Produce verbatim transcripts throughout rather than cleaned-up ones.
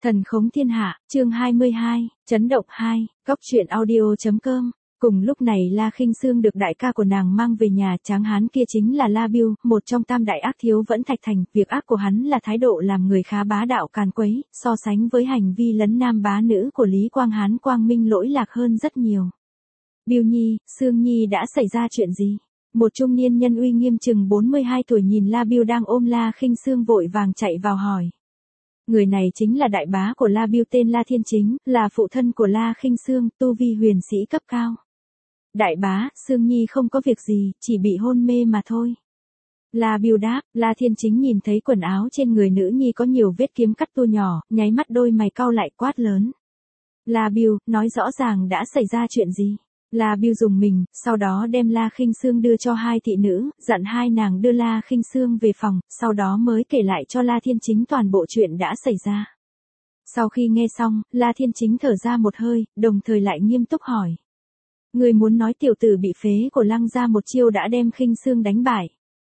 Thần khống thiên hạ, chương hai mươi hai, chấn động hai, góc truyện audio.com. Cùng lúc này La Khinh Sương được đại ca của nàng mang về nhà, tráng hán kia chính là La Biêu, một trong tam đại ác thiếu vẫn Thạch Thành, việc ác của hắn là thái độ làm người khá bá đạo càn quấy, so sánh với hành vi lấn nam bá nữ của Lý Quang Hán Quang Minh lỗi lạc hơn rất nhiều. Biêu Nhi, Sương Nhi đã xảy ra chuyện gì? Một trung niên nhân uy nghiêm chừng bốn mươi hai tuổi nhìn La Biêu đang ôm La Khinh Sương vội vàng chạy vào hỏi. Người này chính là đại bá của La Biêu tên La Thiên Chính, là phụ thân của La Khinh Sương, tu vi huyền sĩ cấp cao. Đại bá, Sương Nhi không có việc gì, chỉ bị hôn mê mà thôi. La Biêu đáp, La Thiên Chính nhìn thấy quần áo trên người nữ nhi có nhiều vết kiếm cắt tua nhỏ, nháy mắt đôi mày cau lại quát lớn. La Biêu, nói rõ ràng đã xảy ra chuyện gì? La Biêu dùng mình, sau đó đem La Khinh Sương đưa cho hai thị nữ, dặn hai nàng đưa La Khinh Sương về phòng, sau đó mới kể lại cho La Thiên Chính toàn bộ chuyện đã xảy ra. Sau khi nghe xong, La Thiên Chính thở ra một hơi, đồng thời lại nghiêm túc hỏi. Người muốn nói tiểu tử bị phế của Lăng gia một chiêu đã đem Khinh Sương đánh bại.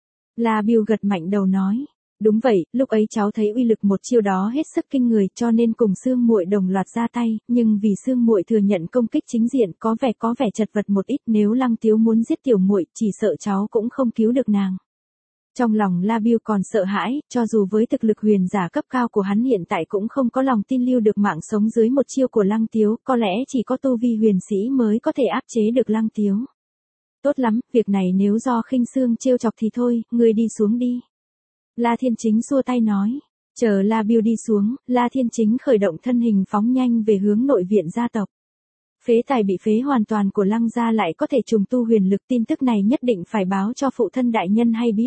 La Biêu gật mạnh đầu nói. Đúng vậy, lúc ấy cháu thấy uy lực một chiêu đó hết sức kinh người cho nên cùng Sương muội đồng loạt ra tay, nhưng vì Sương muội thừa nhận công kích chính diện có vẻ có vẻ chật vật một ít, nếu Lăng Tiếu muốn giết tiểu muội, chỉ sợ cháu cũng không cứu được nàng. Trong lòng La Biêu còn sợ hãi, cho dù với thực lực huyền giả cấp cao của hắn hiện tại cũng không có lòng tin lưu được mạng sống dưới một chiêu của Lăng Tiếu, có lẽ chỉ có tu vi huyền sĩ mới có thể áp chế được Lăng Tiếu. Tốt lắm, việc này nếu do Khinh Sương trêu chọc thì thôi, ngươi đi xuống đi. La Thiên Chính xua tay nói. Chờ La Biêu đi xuống, La Thiên Chính khởi động thân hình phóng nhanh về hướng nội viện gia tộc. Phế tài bị phế hoàn toàn của Lăng gia lại có thể trùng tu huyền lực, tin tức này nhất định phải báo cho phụ thân đại nhân hay biết.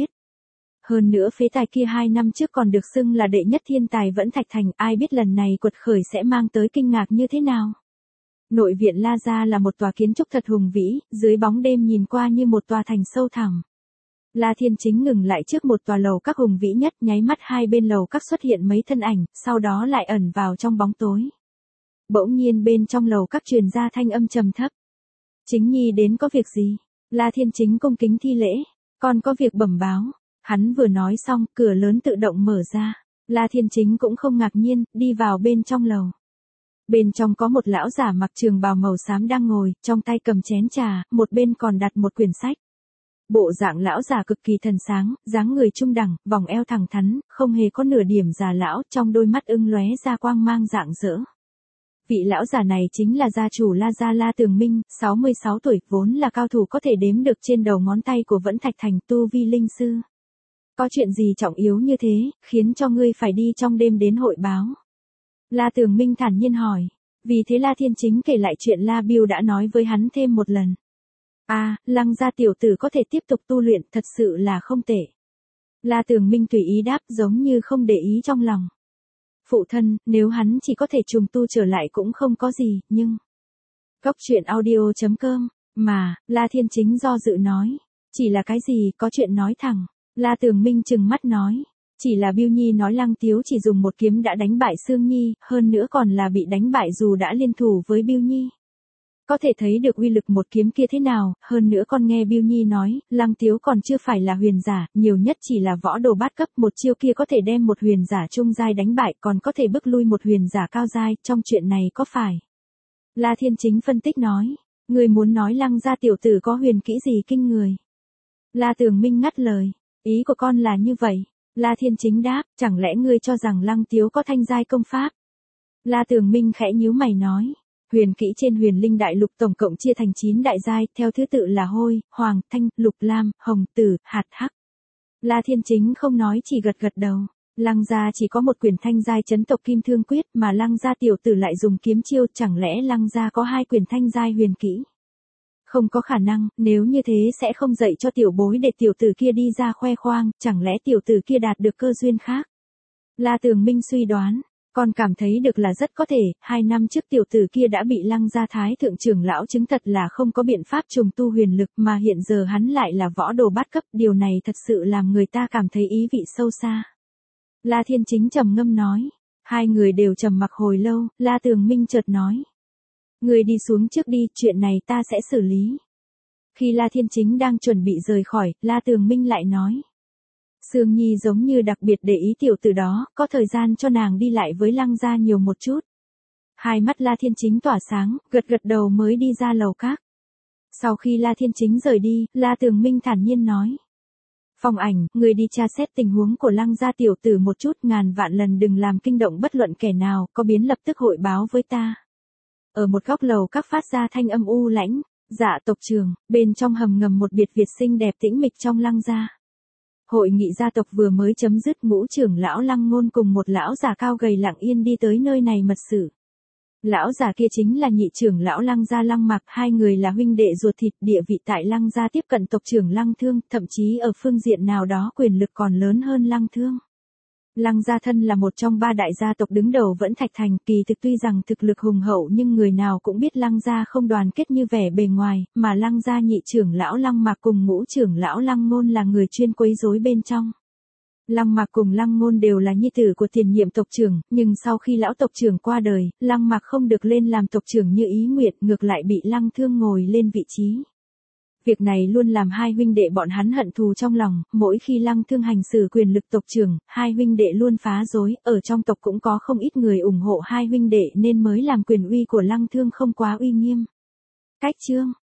Hơn nữa phế tài kia hai năm trước còn được xưng là đệ nhất thiên tài vẫn Thạch Thành, ai biết lần này quật khởi sẽ mang tới kinh ngạc như thế nào. Nội viện La gia là một tòa kiến trúc thật hùng vĩ, dưới bóng đêm nhìn qua như một tòa thành sâu thẳm. La Thiên Chính ngừng lại trước một tòa lầu các hùng vĩ nhất, nháy mắt hai bên lầu các xuất hiện mấy thân ảnh, sau đó lại ẩn vào trong bóng tối. Bỗng nhiên bên trong lầu các truyền ra thanh âm trầm thấp. Chính Nhi đến có việc gì? La Thiên Chính cung kính thi lễ. Con có việc bẩm báo. Hắn vừa nói xong, cửa lớn tự động mở ra. La Thiên Chính cũng không ngạc nhiên, đi vào bên trong lầu. Bên trong có một lão giả mặc trường bào màu xám đang ngồi, trong tay cầm chén trà, một bên còn đặt một quyển sách. Bộ dạng lão già cực kỳ thần sáng, dáng người trung đẳng, vòng eo thẳng thắn, không hề có nửa điểm già lão, trong đôi mắt ưng lóe ra quang mang rạng rỡ. Vị lão già này chính là gia chủ La gia La Tường Minh, sáu mươi sáu tuổi, vốn là cao thủ có thể đếm được trên đầu ngón tay của Vẫn Thạch Thành, tu vi linh sư. Có chuyện gì trọng yếu như thế, khiến cho ngươi phải đi trong đêm đến hội báo? La Tường Minh thản nhiên hỏi. Vì thế La Thiên Chính kể lại chuyện La Biêu đã nói với hắn thêm một lần. À, Lăng gia tiểu tử có thể tiếp tục tu luyện, thật sự là không tệ. La Tường Minh tùy ý đáp, giống như không để ý trong lòng. Phụ thân, nếu hắn chỉ có thể trùng tu trở lại cũng không có gì, nhưng... Góc truyện audio.com, mà, La Thiên Chính do dự nói. Chỉ là cái gì, có chuyện nói thẳng. La Tường Minh trừng mắt nói. Chỉ là Biêu Nhi nói Lăng Tiếu chỉ dùng một kiếm đã đánh bại Sương Nhi, hơn nữa còn là bị đánh bại dù đã liên thủ với Biêu Nhi. Có thể thấy được uy lực một kiếm kia thế nào, hơn nữa con nghe Biêu Nhi nói, Lăng Tiếu còn chưa phải là huyền giả, nhiều nhất chỉ là võ đồ bát cấp, một chiêu kia có thể đem một huyền giả trung giai đánh bại, còn có thể bức lui một huyền giả cao giai, trong chuyện này có phải? La Thiên Chính phân tích nói, người muốn nói Lăng gia tiểu tử có huyền kỹ gì kinh người? La Tường Minh ngắt lời, ý của con là như vậy. La Thiên Chính đáp, chẳng lẽ ngươi cho rằng Lăng Tiếu có thanh giai công pháp? La Tường Minh khẽ nhíu mày nói. Huyền kỹ trên Huyền Linh Đại Lục tổng cộng chia thành chín đại giai, theo thứ tự là hôi, hoàng, thanh, lục lam, hồng, tử, hạt, hắc. La Thiên Chính không nói chỉ gật gật đầu. Lăng gia chỉ có một quyển thanh giai chấn tộc kim thương quyết mà Lăng gia tiểu tử lại dùng kiếm chiêu, chẳng lẽ Lăng gia có hai quyển thanh giai huyền kỹ? Không có khả năng, nếu như thế sẽ không dạy cho tiểu bối để tiểu tử kia đi ra khoe khoang, chẳng lẽ tiểu tử kia đạt được cơ duyên khác? La Tường Minh suy đoán. Con cảm thấy được là rất có thể, hai năm trước tiểu tử kia đã bị Lăng gia thái thượng trưởng lão chứng thật là không có biện pháp trùng tu huyền lực mà hiện giờ hắn lại là võ đồ bát cấp, điều này thật sự làm người ta cảm thấy ý vị sâu xa. La Thiên Chính trầm ngâm nói, hai người đều trầm mặc hồi lâu, La Tường Minh chợt nói. Người đi xuống trước đi, chuyện này ta sẽ xử lý. Khi La Thiên Chính đang chuẩn bị rời khỏi, La Tường Minh lại nói. Sương Nhi giống như đặc biệt để ý tiểu tử đó, có thời gian cho nàng đi lại với Lăng gia nhiều một chút. Hai mắt La Thiên Chính tỏa sáng, gật gật đầu mới đi ra lầu các. Sau khi La Thiên Chính rời đi, La Tường Minh thản nhiên nói. Phong Ảnh, người đi tra xét tình huống của Lăng gia tiểu tử một chút, ngàn vạn lần đừng làm kinh động bất luận kẻ nào, có biến lập tức hội báo với ta. Ở một góc lầu các phát ra thanh âm u lãnh, dạ tộc trưởng, bên trong hầm ngầm một biệt viện xinh đẹp tĩnh mịch trong Lăng gia. Hội nghị gia tộc vừa mới chấm dứt, ngũ trưởng lão Lăng Ngôn cùng một lão già cao gầy lặng yên đi tới nơi này mật sự. Lão già kia chính là nhị trưởng lão Lăng gia Lăng Mặc, hai người là huynh đệ ruột thịt, địa vị tại Lăng gia tiếp cận tộc trưởng Lăng Thương, thậm chí ở phương diện nào đó quyền lực còn lớn hơn Lăng Thương. Lăng gia thân là một trong ba đại gia tộc đứng đầu Vẫn Thạch Thành, kỳ thực tuy rằng thực lực hùng hậu nhưng người nào cũng biết Lăng gia không đoàn kết như vẻ bề ngoài, mà Lăng gia nhị trưởng lão Lăng Mặc cùng ngũ trưởng lão Lăng Ngôn là người chuyên quấy rối bên trong. Lăng Mặc cùng Lăng Ngôn đều là nhi tử của tiền nhiệm tộc trưởng, nhưng sau khi lão tộc trưởng qua đời, Lăng Mặc không được lên làm tộc trưởng như ý nguyện, ngược lại bị Lăng Thương ngồi lên vị trí. Việc này luôn làm hai huynh đệ bọn hắn hận thù trong lòng, mỗi khi Lăng Thương hành xử quyền lực tộc trưởng, hai huynh đệ luôn phá rối, ở trong tộc cũng có không ít người ủng hộ hai huynh đệ nên mới làm quyền uy của Lăng Thương không quá uy nghiêm. Cách chương